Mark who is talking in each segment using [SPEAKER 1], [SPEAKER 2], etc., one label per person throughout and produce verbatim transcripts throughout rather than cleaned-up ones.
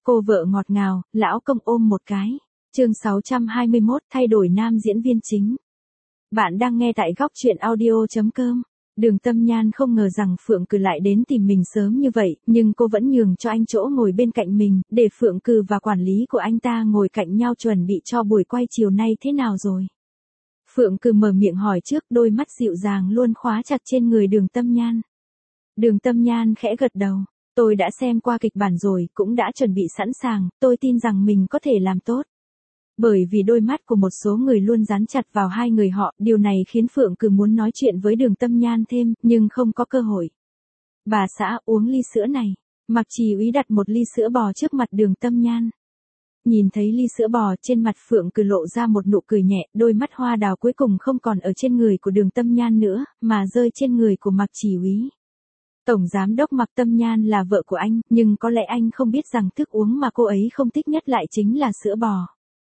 [SPEAKER 1] Cô vợ ngọt ngào, lão công ôm một cái. Chương sáu trăm hai mươi mốt, thay đổi nam diễn viên chính. Bạn đang nghe tại góc truyện audio chấm com. Đường Tâm Nhan không ngờ rằng Phượng Cừ lại đến tìm mình sớm như vậy, nhưng cô vẫn nhường cho anh chỗ ngồi bên cạnh mình, để Phượng Cừ và quản lý của anh ta ngồi cạnh nhau chuẩn bị cho buổi quay chiều nay thế nào rồi. Phượng Cừ mở miệng hỏi trước, đôi mắt dịu dàng luôn khóa chặt trên người Đường Tâm Nhan. Đường Tâm Nhan khẽ gật đầu. Tôi đã xem qua kịch bản rồi, cũng đã chuẩn bị sẵn sàng, tôi tin rằng mình có thể làm tốt. Bởi vì đôi mắt của một số người luôn dán chặt vào hai người họ, điều này khiến Phượng Cừ muốn nói chuyện với Đường Tâm Nhan thêm, nhưng không có cơ hội. Bà xã, uống ly sữa này. Mạc Trì Úy đặt một ly sữa bò trước mặt Đường Tâm Nhan. Nhìn thấy ly sữa bò, trên mặt Phượng Cừ lộ ra một nụ cười nhẹ, đôi mắt hoa đào cuối cùng không còn ở trên người của Đường Tâm Nhan nữa, mà rơi trên người của Mạc Trì Úy. Tổng giám đốc Mạc Tâm Nhan là vợ của anh, nhưng có lẽ anh không biết rằng thức uống mà cô ấy không thích nhất lại chính là sữa bò.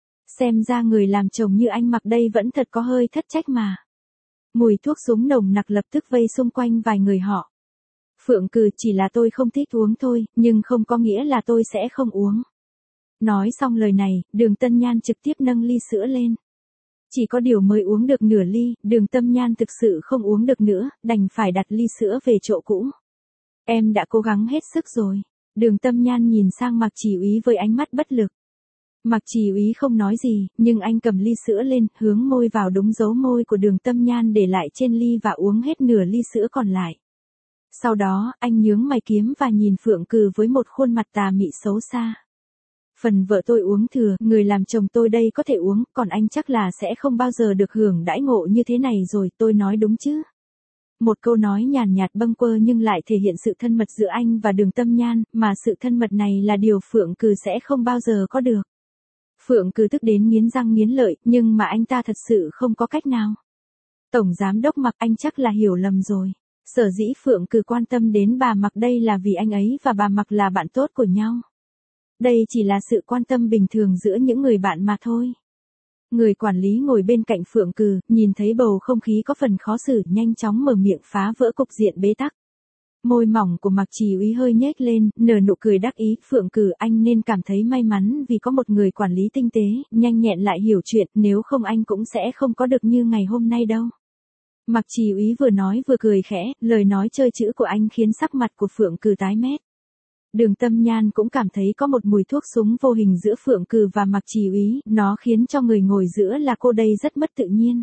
[SPEAKER 1] Xem ra người làm chồng như anh Mạc đây vẫn thật có hơi thất trách mà. Mùi thuốc súng nồng nặc lập tức vây xung quanh vài người họ. Phượng Cừ, chỉ là tôi không thích uống thôi, nhưng không có nghĩa là tôi sẽ không uống. Nói xong lời này, Đường Tâm Nhan trực tiếp nâng ly sữa lên. Chỉ có điều mới uống được nửa ly, Đường Tâm Nhan thực sự không uống được nữa, đành phải đặt ly sữa về chỗ cũ. Em đã cố gắng hết sức rồi. Đường Tâm Nhan nhìn sang Mạc Trì Úy với ánh mắt bất lực. Mạc Trì Úy không nói gì, nhưng anh cầm ly sữa lên, hướng môi vào đúng dấu môi của Đường Tâm Nhan để lại trên ly và uống hết nửa ly sữa còn lại. Sau đó, anh nhướng mày kiếm và nhìn Phượng Cừ với một khuôn mặt tà mị xấu xa. Phần vợ tôi uống thừa, người làm chồng tôi đây có thể uống, còn anh chắc là sẽ không bao giờ được hưởng đãi ngộ như thế này rồi, tôi nói đúng chứ? Một câu nói nhàn nhạt bâng quơ nhưng lại thể hiện sự thân mật giữa anh và Đường Tâm Nhan, mà sự thân mật này là điều Phượng Cừ sẽ không bao giờ có được. Phượng Cừ tức đến nghiến răng nghiến lợi, nhưng mà anh ta thật sự không có cách nào. Tổng giám đốc Mạc, anh chắc là hiểu lầm rồi. Sở dĩ Phượng Cừ quan tâm đến bà Mạc đây là vì anh ấy và bà Mạc là bạn tốt của nhau. Đây chỉ là sự quan tâm bình thường giữa những người bạn mà thôi. Người quản lý ngồi bên cạnh Phượng Cừ, nhìn thấy bầu không khí có phần khó xử, nhanh chóng mở miệng phá vỡ cục diện bế tắc. Môi mỏng của Mạc Trì Úy hơi nhếch lên, nở nụ cười đắc ý. Phượng Cừ, anh nên cảm thấy may mắn vì có một người quản lý tinh tế, nhanh nhẹn lại hiểu chuyện, nếu không anh cũng sẽ không có được như ngày hôm nay đâu. Mạc Trì Úy vừa nói vừa cười khẽ, lời nói chơi chữ của anh khiến sắc mặt của Phượng Cừ tái mét. Đường Tâm Nhan cũng cảm thấy có một mùi thuốc súng vô hình giữa Phượng Cừ và Mạc Trì Úy, nó khiến cho người ngồi giữa là cô đây rất mất tự nhiên.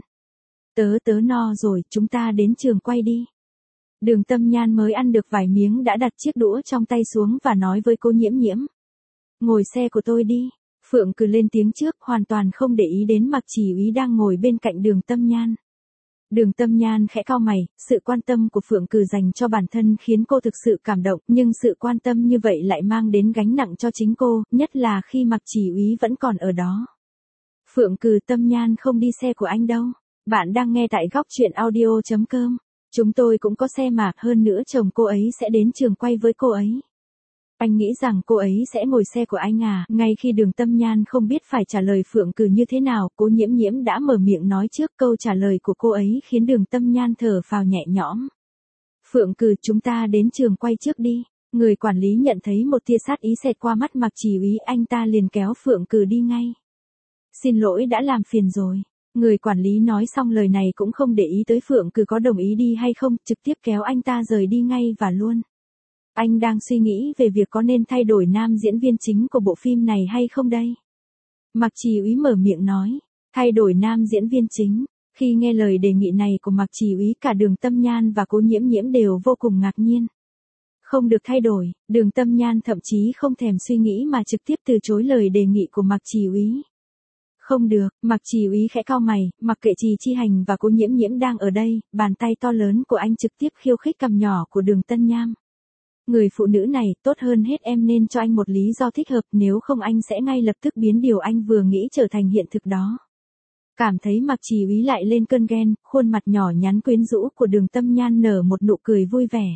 [SPEAKER 1] Tớ tớ no rồi, chúng ta đến trường quay đi. Đường Tâm Nhan mới ăn được vài miếng đã đặt chiếc đũa trong tay xuống và nói với cô Nhiễm Nhiễm. Ngồi xe của tôi đi. Phượng Cừ lên tiếng trước, hoàn toàn không để ý đến Mạc Trì Úy đang ngồi bên cạnh Đường Tâm Nhan. Đường Tâm Nhan khẽ cau mày, sự quan tâm của Phượng Cừ dành cho bản thân khiến cô thực sự cảm động, nhưng sự quan tâm như vậy lại mang đến gánh nặng cho chính cô, nhất là khi Mạc Trì Úy vẫn còn ở đó. Phượng Cừ, Tâm Nhan không đi xe của anh đâu. Bạn đang nghe tại góc truyện audio chấm com. Chúng tôi cũng có xe mà, hơn nữa chồng cô ấy sẽ đến trường quay với cô ấy. Anh nghĩ rằng cô ấy sẽ ngồi xe của anh à? Ngay khi Đường Tâm Nhan không biết phải trả lời Phượng Cừ như thế nào, cô Nhiễm Nhiễm đã mở miệng nói trước. Câu trả lời của cô ấy khiến Đường Tâm Nhan thở phào nhẹ nhõm. Phượng Cừ, chúng ta đến trường quay trước đi. Người quản lý nhận thấy một tia sát ý xẹt qua mắt Mạc Trì Úy, anh ta liền kéo Phượng Cừ đi ngay. Xin lỗi đã làm phiền rồi. Người quản lý nói xong lời này cũng không để ý tới Phượng Cừ có đồng ý đi hay không, trực tiếp kéo anh ta rời đi ngay và luôn. Anh đang suy nghĩ về việc có nên thay đổi nam diễn viên chính của bộ phim này hay không đây? Mạc Trì Úy mở miệng nói, thay đổi nam diễn viên chính. Khi nghe lời đề nghị này của Mạc Trì Úy, cả Đường Tâm Nhan và cô Nhiễm Nhiễm đều vô cùng ngạc nhiên. Không được thay đổi, Đường Tâm Nhan thậm chí không thèm suy nghĩ mà trực tiếp từ chối lời đề nghị của Mạc Trì Úy. Không được, Mạc Trì Úy khẽ cau mày, mặc kệ Trì Chi Hành và cô Nhiễm Nhiễm đang ở đây, bàn tay to lớn của anh trực tiếp khiêu khích cằm nhỏ của Đường Tân Nham. Người phụ nữ này, tốt hơn hết em nên cho anh một lý do thích hợp, nếu không anh sẽ ngay lập tức biến điều anh vừa nghĩ trở thành hiện thực đó. Cảm thấy Mạc Trì Úy lại lên cơn ghen, khuôn mặt nhỏ nhắn quyến rũ của Đường Tâm Nhan nở một nụ cười vui vẻ.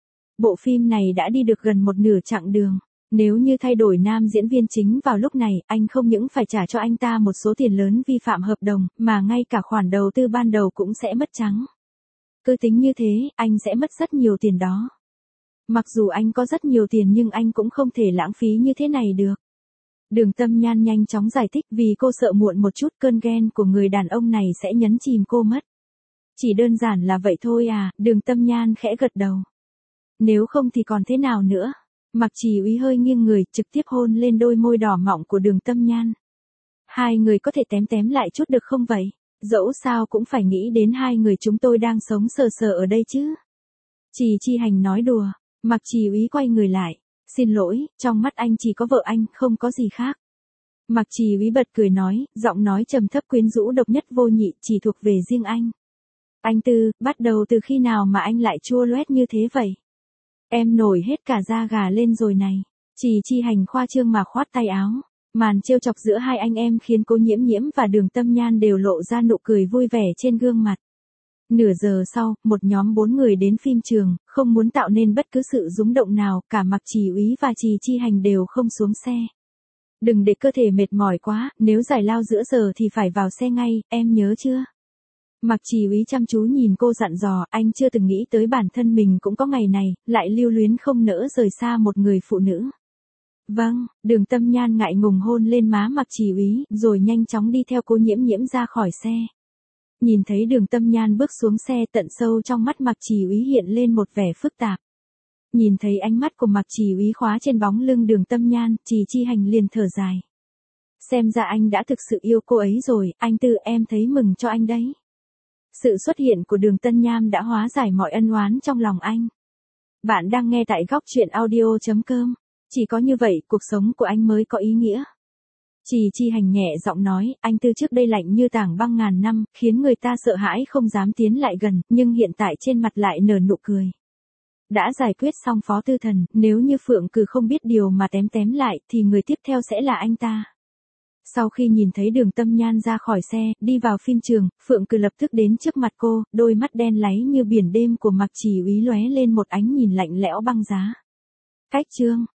[SPEAKER 1] Bộ phim này đã đi được gần một nửa chặng đường. Nếu như thay đổi nam diễn viên chính vào lúc này, anh không những phải trả cho anh ta một số tiền lớn vi phạm hợp đồng, mà ngay cả khoản đầu tư ban đầu cũng sẽ mất trắng. Cứ tính như thế, anh sẽ mất rất nhiều tiền đó. Mặc dù anh có rất nhiều tiền nhưng anh cũng không thể lãng phí như thế này được. Đường Tâm Nhan nhanh chóng giải thích vì cô sợ muộn một chút cơn ghen của người đàn ông này sẽ nhấn chìm cô mất. Chỉ đơn giản là vậy thôi à, Đường Tâm Nhan khẽ gật đầu. Nếu không thì còn thế nào nữa? Mạc Trì Úy hơi nghiêng người, trực tiếp hôn lên đôi môi đỏ mọng của Đường Tâm Nhan. Hai người có thể tém tém lại chút được không vậy? Dẫu sao cũng phải nghĩ đến hai người chúng tôi đang sống sờ sờ ở đây chứ. Trì Chi Hành nói đùa, Mạc Trì Úy quay người lại. Xin lỗi, trong mắt anh chỉ có vợ anh, không có gì khác. Mạc Trì Úy bật cười nói, giọng nói trầm thấp quyến rũ độc nhất vô nhị, chỉ thuộc về riêng anh. Anh Tư, bắt đầu từ khi nào mà anh lại chua loét như thế vậy? Em nổi hết cả da gà lên rồi này. Trì Chi Hành khoa trương mà khoát tay áo. Màn trêu chọc giữa hai anh em khiến cô Nhiễm Nhiễm và Đường Tâm Nhan đều lộ ra nụ cười vui vẻ trên gương mặt. Nửa giờ sau, một nhóm bốn người đến phim trường, không muốn tạo nên bất cứ sự rúng động nào, cả Mạc Trì Úy và Trì Chi Hành đều không xuống xe. Đừng để cơ thể mệt mỏi quá, nếu giải lao giữa giờ thì phải vào xe ngay, em nhớ chưa? Mạc Trì Úy chăm chú nhìn cô dặn dò, anh chưa từng nghĩ tới bản thân mình cũng có ngày này, lại lưu luyến không nỡ rời xa một người phụ nữ. Vâng, Đường Tâm Nhan ngại ngùng hôn lên má Mạc Trì Úy, rồi nhanh chóng đi theo cô Nhiễm Nhiễm ra khỏi xe. Nhìn thấy Đường Tâm Nhan bước xuống xe, tận sâu trong mắt Mạc Trì Úy hiện lên một vẻ phức tạp. Nhìn thấy ánh mắt của Mạc Trì Úy khóa trên bóng lưng Đường Tâm Nhan, Trì Chi Hành liền thở dài. Xem ra anh đã thực sự yêu cô ấy rồi, anh Tư, em thấy mừng cho anh đấy. Sự xuất hiện của Đường Tâm Nhan đã hóa giải mọi ân oán trong lòng anh. Bạn đang nghe tại góc truyện audio chấm com. Chỉ có như vậy, cuộc sống của anh mới có ý nghĩa. Trì Chi Hành nhẹ giọng nói, anh Tư trước đây lạnh như tảng băng ngàn năm, khiến người ta sợ hãi không dám tiến lại gần, nhưng hiện tại trên mặt lại nở nụ cười. Đã giải quyết xong Phó Tư Thần, nếu như Phượng Cừ không biết điều mà tém tém lại, thì người tiếp theo sẽ là anh ta. Sau khi nhìn thấy Đường Tâm Nhan ra khỏi xe, đi vào phim trường, Phượng Cừ lập tức đến trước mặt cô, đôi mắt đen láy như biển đêm của Mạc Trì Úy lóe lên một ánh nhìn lạnh lẽo băng giá. Cách chương